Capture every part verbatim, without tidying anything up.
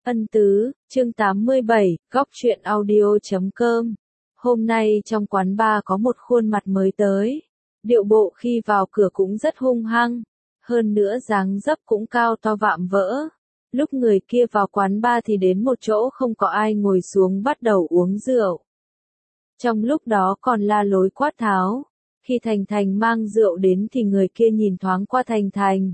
Ân tứ, chương tám mươi bảy, góc truyện audio chấm com. Hôm nay trong quán bar có một khuôn mặt mới tới. Điệu bộ khi vào cửa cũng rất hung hăng. Hơn nữa dáng dấp cũng cao to vạm vỡ. Lúc người kia vào quán bar thì đến một chỗ không có ai ngồi xuống bắt đầu uống rượu. Trong lúc đó còn la lối quát tháo. Khi Thành Thành mang rượu đến thì người kia nhìn thoáng qua Thành Thành.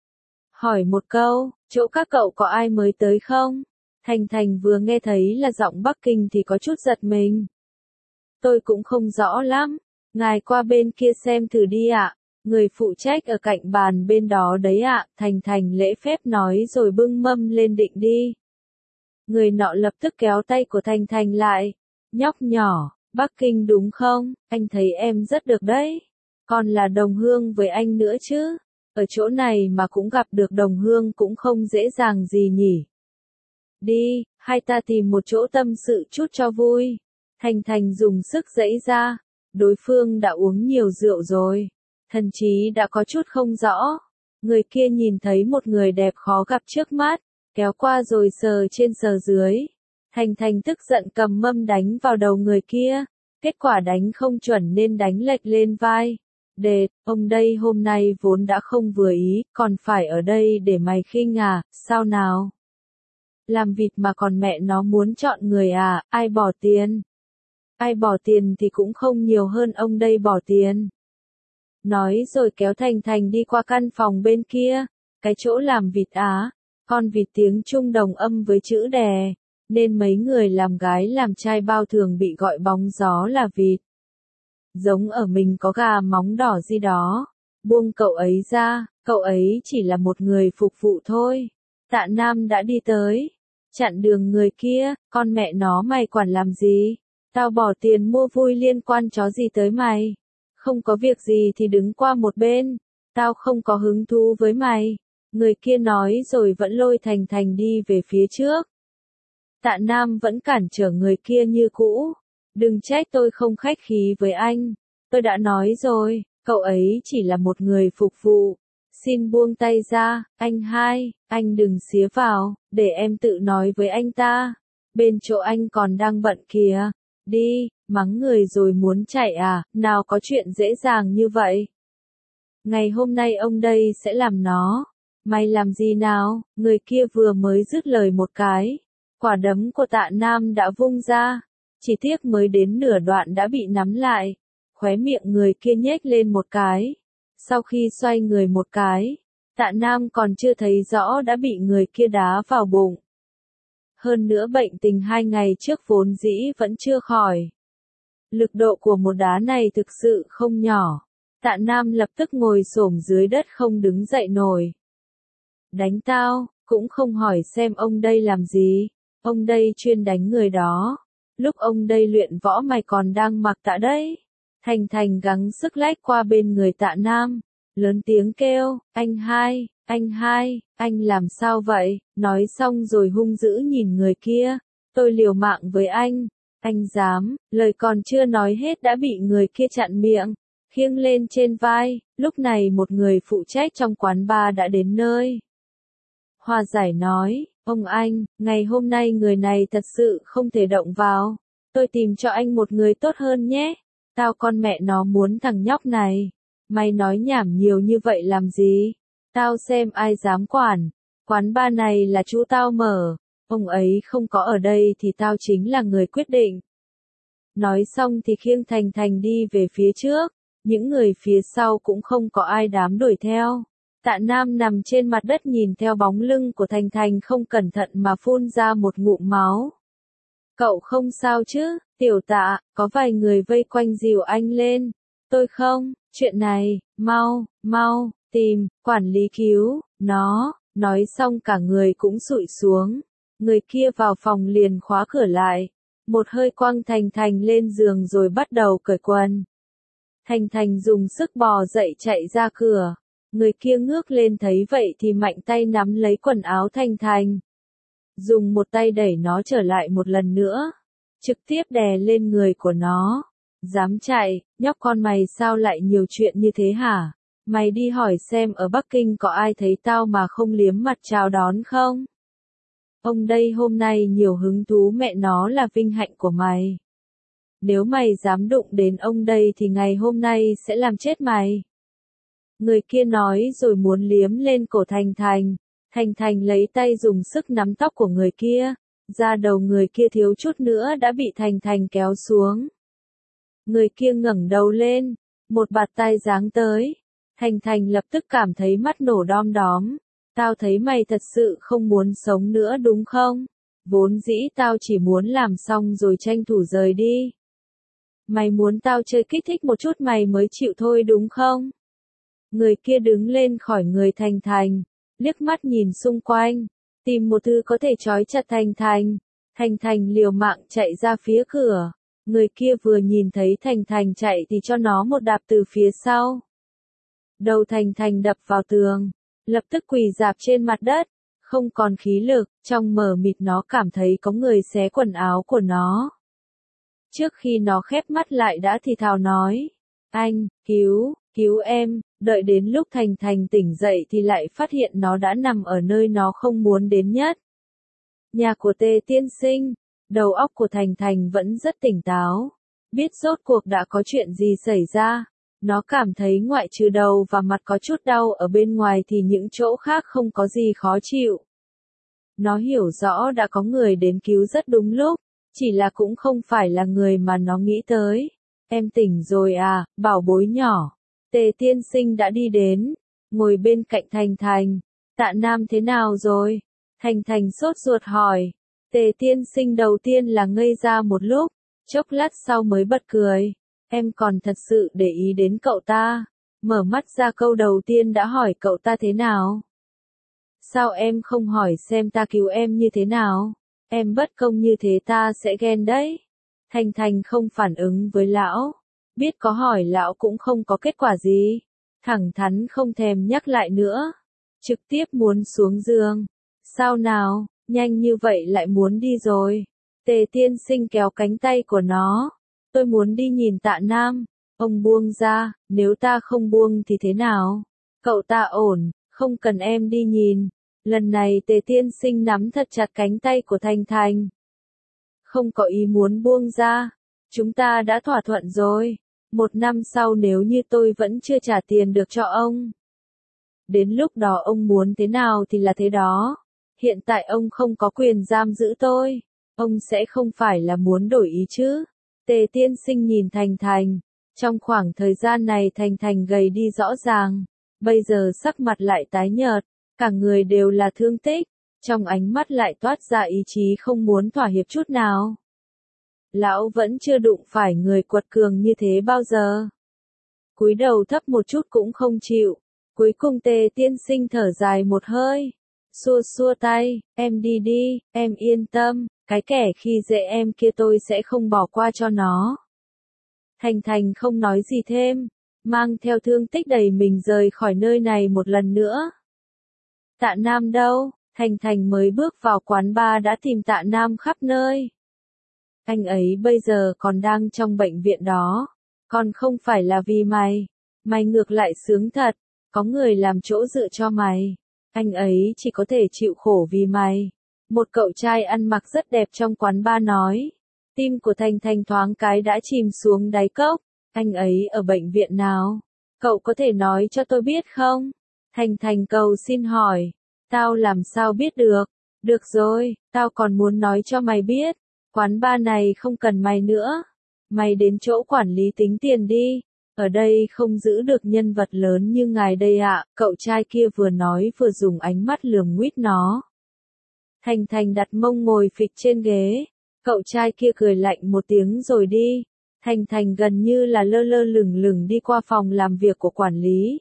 Hỏi một câu, chỗ các cậu có ai mới tới không? Thành Thành vừa nghe thấy là giọng Bắc Kinh thì có chút giật mình. Tôi cũng không rõ lắm, ngài qua bên kia xem thử đi ạ. Người phụ trách ở cạnh bàn bên đó đấy ạ. Thành Thành lễ phép nói rồi bưng mâm lên định đi. Người nọ lập tức kéo tay của Thành Thành lại. Nhóc nhỏ, Bắc Kinh đúng không? Anh thấy em rất được đấy. Còn là đồng hương với anh nữa chứ. Ở chỗ này mà cũng gặp được đồng hương cũng không dễ dàng gì nhỉ. Đi, hai ta tìm một chỗ tâm sự chút cho vui. Thành Thành dùng sức giãy ra. Đối phương đã uống nhiều rượu rồi. Thần trí đã có chút không rõ. Người kia nhìn thấy một người đẹp khó gặp trước mắt. Kéo qua rồi sờ trên sờ dưới. Thành Thành tức giận cầm mâm đánh vào đầu người kia. Kết quả đánh không chuẩn nên đánh lệch lên vai. Đệt, ông đây hôm nay vốn đã không vừa ý, còn phải ở đây để mày khinh à, sao nào? Làm vịt mà còn mẹ nó muốn chọn người à, ai bỏ tiền? Ai bỏ tiền thì cũng không nhiều hơn ông đây bỏ tiền. Nói rồi kéo Thành Thành đi qua căn phòng bên kia, cái chỗ làm vịt á, con vịt tiếng Trung đồng âm với chữ đè, nên mấy người làm gái làm trai bao thường bị gọi bóng gió là vịt. Giống ở mình có gà móng đỏ gì đó. Buông cậu ấy ra, cậu ấy chỉ là một người phục vụ thôi. Tạ Nam đã đi tới. Chặn đường người kia, con mẹ nó mày quản làm gì? Tao bỏ tiền mua vui liên quan chó gì tới mày? Không có việc gì thì đứng qua một bên. Tao không có hứng thú với mày. Người kia nói rồi vẫn lôi Thành Thành đi về phía trước. Tạ Nam vẫn cản trở người kia như cũ. Đừng trách tôi không khách khí với anh. Tôi đã nói rồi, cậu ấy chỉ là một người phục vụ. Xin buông tay ra, anh hai, anh đừng xía vào, để em tự nói với anh ta. Bên chỗ anh còn đang bận kìa. Đi, mắng người rồi muốn chạy à, nào có chuyện dễ dàng như vậy. Ngày hôm nay ông đây sẽ làm nó. Mày làm gì nào, người kia vừa mới dứt lời một cái. Quả đấm của Tạ Nam đã vung ra. Chỉ tiếc mới đến nửa đoạn đã bị nắm lại. Khóe miệng người kia nhếch lên một cái. Sau khi xoay người một cái, Tạ Nam còn chưa thấy rõ đã bị người kia đá vào bụng. Hơn nữa bệnh tình hai ngày trước vốn dĩ vẫn chưa khỏi. Lực độ của một đá này thực sự không nhỏ. Tạ Nam lập tức ngồi xổm dưới đất không đứng dậy nổi. Đánh tao, cũng không hỏi xem ông đây làm gì. Ông đây chuyên đánh người đó. Lúc ông đây luyện võ mày còn đang mặc tạ đấy. Thành Thành gắng sức lách qua bên người Tạ Nam. Lớn tiếng kêu, anh hai, anh hai, anh làm sao vậy? Nói xong rồi hung dữ nhìn người kia. Tôi liều mạng với anh. Anh dám, lời còn chưa nói hết đã bị người kia chặn miệng. Khiêng lên trên vai. Lúc này một người phụ trách trong quán bar đã đến nơi. Hòa giải nói, ông anh, ngày hôm nay người này thật sự không thể động vào. Tôi tìm cho anh một người tốt hơn nhé. Tao con mẹ nó muốn thằng nhóc này. Mày nói nhảm nhiều như vậy làm gì? Tao xem ai dám quản. Quán bar này là chú tao mở. Ông ấy không có ở đây thì tao chính là người quyết định. Nói xong thì khiêng Thành Thành đi về phía trước. Những người phía sau cũng không có ai dám đuổi theo. Tạ Nam nằm trên mặt đất nhìn theo bóng lưng của Thành Thành không cẩn thận mà phun ra một ngụm máu. Cậu không sao chứ, tiểu Tạ, có vài người vây quanh dìu anh lên. Tôi không, chuyện này, mau, mau, tìm, quản lý cứu, nó, nói xong cả người cũng sụi xuống. Người kia vào phòng liền khóa cửa lại. Một hơi quăng Thành Thành lên giường rồi bắt đầu cởi quần. Thành Thành dùng sức bò dậy chạy ra cửa. Người kia ngước lên thấy vậy thì mạnh tay nắm lấy quần áo Thành Thành. Dùng một tay đẩy nó trở lại một lần nữa. Trực tiếp đè lên người của nó. Dám chạy, nhóc con mày sao lại nhiều chuyện như thế hả? Mày đi hỏi xem ở Bắc Kinh có ai thấy tao mà không liếm mặt chào đón không? Ông đây hôm nay nhiều hứng thú mẹ nó là vinh hạnh của mày. Nếu mày dám đụng đến ông đây thì ngày hôm nay sẽ làm chết mày. Người kia nói rồi muốn liếm lên cổ Thành Thành. Thành Thành lấy tay dùng sức nắm tóc của người kia. Da đầu người kia thiếu chút nữa đã bị Thành Thành kéo xuống. Người kia ngẩng đầu lên. Một bạt tai giáng tới. Thành Thành lập tức cảm thấy mắt nổ đom đóm. Tao thấy mày thật sự không muốn sống nữa đúng không? Vốn dĩ tao chỉ muốn làm xong rồi tranh thủ rời đi. Mày muốn tao chơi kích thích một chút mày mới chịu thôi đúng không? Người kia đứng lên khỏi người Thành Thành, liếc mắt nhìn xung quanh, tìm một thứ có thể trói chặt Thành Thành. Thành Thành liều mạng chạy ra phía cửa. Người kia vừa nhìn thấy Thành Thành chạy thì cho nó một đạp từ phía sau. Đầu Thành Thành đập vào tường, lập tức quỳ rạp trên mặt đất, không còn khí lực, trong mờ mịt nó cảm thấy có người xé quần áo của nó. Trước khi nó khép mắt lại đã thì thào nói, anh, cứu, cứu em, đợi đến lúc Thành Thành tỉnh dậy thì lại phát hiện nó đã nằm ở nơi nó không muốn đến nhất. Nhà của Tề tiên sinh, đầu óc của Thành Thành vẫn rất tỉnh táo, biết rốt cuộc đã có chuyện gì xảy ra. Nó cảm thấy ngoại trừ đầu và mặt có chút đau ở bên ngoài thì những chỗ khác không có gì khó chịu. Nó hiểu rõ đã có người đến cứu rất đúng lúc, chỉ là cũng không phải là người mà nó nghĩ tới. Em tỉnh rồi à, bảo bối nhỏ. Tề tiên sinh đã đi đến, ngồi bên cạnh Thành Thành. Tạ Nam thế nào rồi? Thành Thành sốt ruột hỏi. Tề tiên sinh đầu tiên là ngây ra một lúc, chốc lát sau mới bật cười. Em còn thật sự để ý đến cậu ta. Mở mắt ra câu đầu tiên đã hỏi cậu ta thế nào. Sao em không hỏi xem ta cứu em như thế nào? Em bất công như thế ta sẽ ghen đấy. Thành Thành không phản ứng với lão. Biết có hỏi lão cũng không có kết quả gì. Thẳng thắn không thèm nhắc lại nữa. Trực tiếp muốn xuống giường. Sao nào, nhanh như vậy lại muốn đi rồi. Tề tiên sinh kéo cánh tay của nó. Tôi muốn đi nhìn Tạ Nam. Ông buông ra, nếu ta không buông thì thế nào? Cậu ta ổn, không cần em đi nhìn. Lần này Tề tiên sinh nắm thật chặt cánh tay của Thành Thành. Không có ý muốn buông ra. Chúng ta đã thỏa thuận rồi. Một năm sau nếu như tôi vẫn chưa trả tiền được cho ông. Đến lúc đó ông muốn thế nào thì là thế đó. Hiện tại ông không có quyền giam giữ tôi. Ông sẽ không phải là muốn đổi ý chứ. Tề tiên sinh nhìn Thành Thành. Trong khoảng thời gian này Thành Thành gầy đi rõ ràng. Bây giờ sắc mặt lại tái nhợt. Cả người đều là thương tích. Trong ánh mắt lại toát ra ý chí không muốn thỏa hiệp chút nào. Lão vẫn chưa đụng phải người quật cường như thế bao giờ. Cúi đầu thấp một chút cũng không chịu. Cuối cùng Tề tiên sinh thở dài một hơi. Xua xua tay, em đi đi, em yên tâm, cái kẻ khi dễ em kia tôi sẽ không bỏ qua cho nó. Thành Thành không nói gì thêm, mang theo thương tích đầy mình rời khỏi nơi này một lần nữa. Tạ Nam đâu? Thành Thành mới bước vào quán bar đã tìm Tạ Nam khắp nơi. Anh ấy bây giờ còn đang trong bệnh viện đó. Còn không phải là vì mày. Mày ngược lại sướng thật. Có người làm chỗ dựa cho mày. Anh ấy chỉ có thể chịu khổ vì mày. Một cậu trai ăn mặc rất đẹp trong quán bar nói. Tim của Thành Thành thoáng cái đã chìm xuống đáy cốc. Anh ấy ở bệnh viện nào? Cậu có thể nói cho tôi biết không? Thành Thành cầu xin hỏi. Tao làm sao biết được? Được rồi, tao còn muốn nói cho mày biết. Quán bar này không cần mày nữa. Mày đến chỗ quản lý tính tiền đi. Ở đây không giữ được nhân vật lớn như ngài đây ạ. Cậu trai kia vừa nói vừa dùng ánh mắt lườm nguýt nó. Thành Thành đặt mông ngồi phịch trên ghế. Cậu trai kia cười lạnh một tiếng rồi đi. Thành Thành gần như là lơ lơ lửng lửng đi qua phòng làm việc của quản lý.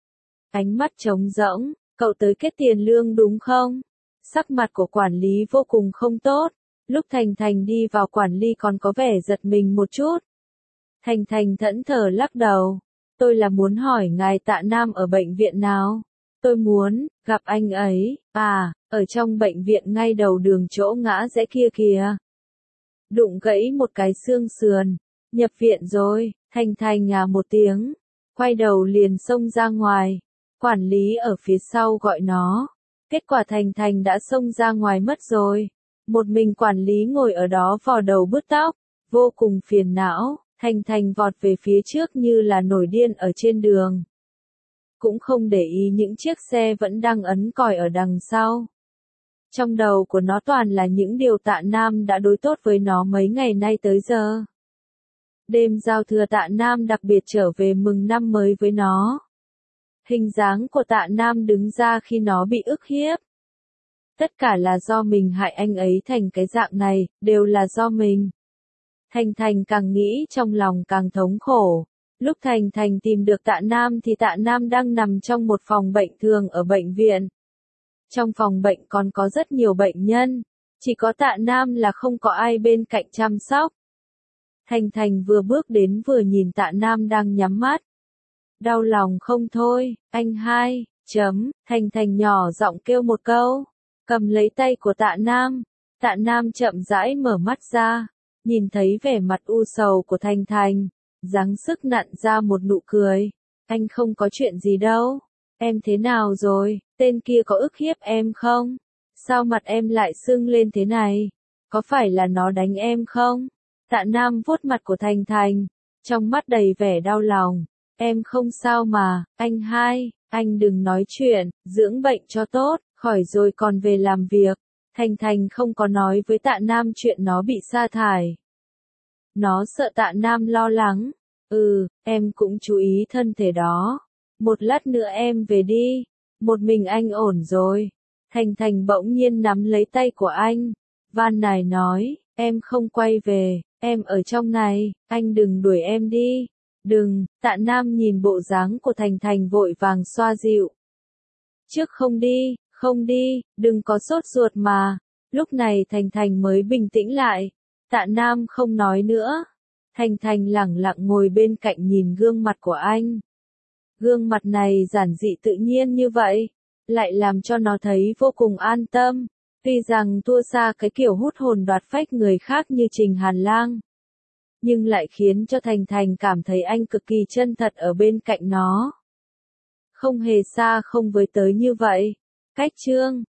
Ánh mắt trống rỗng. Cậu tới kết tiền lương đúng không? Sắc mặt của quản lý vô cùng không tốt. Lúc Thành Thành đi vào quản lý còn có vẻ giật mình một chút. Thành Thành thẫn thờ lắc đầu. Tôi là muốn hỏi ngài Tạ Nam ở bệnh viện nào? Tôi muốn gặp anh ấy. À, ở trong bệnh viện ngay đầu đường chỗ ngã rẽ kia kìa. Đụng gãy một cái xương sườn. Nhập viện rồi. Thành Thành à một tiếng. Quay đầu liền xông ra ngoài. Quản lý ở phía sau gọi nó. Kết quả Thành Thành đã xông ra ngoài mất rồi. Một mình quản lý ngồi ở đó vò đầu bứt tóc, vô cùng phiền não. Thành Thành vọt về phía trước như là nổi điên ở trên đường. Cũng không để ý những chiếc xe vẫn đang ấn còi ở đằng sau. Trong đầu của nó toàn là những điều Tạ Nam đã đối tốt với nó mấy ngày nay tới giờ. Đêm giao thừa Tạ Nam đặc biệt trở về mừng năm mới với nó. Hình dáng của Tạ Nam đứng ra khi nó bị ức hiếp. Tất cả là do mình hại anh ấy thành cái dạng này, đều là do mình. Thành Thành càng nghĩ trong lòng càng thống khổ. Lúc Thành Thành tìm được Tạ Nam thì Tạ Nam đang nằm trong một phòng bệnh thường ở bệnh viện. Trong phòng bệnh còn có rất nhiều bệnh nhân, chỉ có Tạ Nam là không có ai bên cạnh chăm sóc. Thành Thành vừa bước đến vừa nhìn Tạ Nam đang nhắm mắt. Đau lòng không thôi, anh hai, chấm, Thành Thành nhỏ giọng kêu một câu, cầm lấy tay của Tạ Nam. Tạ Nam chậm rãi mở mắt ra, nhìn thấy vẻ mặt u sầu của Thành Thành, giáng sức nặn ra một nụ cười. Anh không có chuyện gì đâu, em thế nào rồi, tên kia có ức hiếp em không? Sao mặt em lại sưng lên thế này? Có phải là nó đánh em không? Tạ Nam vuốt mặt của Thành Thành, trong mắt đầy vẻ đau lòng. Em không sao mà, anh hai, anh đừng nói chuyện, dưỡng bệnh cho tốt, khỏi rồi còn về làm việc. Thành Thành không có nói với Tạ Nam chuyện nó bị sa thải. Nó sợ Tạ Nam lo lắng. Ừ, em cũng chú ý thân thể đó. Một lát nữa em về đi. Một mình anh ổn rồi. Thành Thành bỗng nhiên nắm lấy tay của anh. Van nài nói, em không quay về, em ở trong này, anh đừng đuổi em đi. Đừng, Tạ Nam nhìn bộ dáng của Thành Thành vội vàng xoa dịu. Trước không đi, không đi, đừng có sốt ruột mà. Lúc này Thành Thành mới bình tĩnh lại. Tạ Nam không nói nữa. Thành Thành lẳng lặng ngồi bên cạnh nhìn gương mặt của anh. Gương mặt này giản dị tự nhiên như vậy, lại làm cho nó thấy vô cùng an tâm. Tuy rằng thua xa cái kiểu hút hồn đoạt phách người khác như Trình Hàn Lang, nhưng lại khiến cho Thành Thành cảm thấy anh cực kỳ chân thật ở bên cạnh nó. Không hề xa không với tới như vậy. Cách chương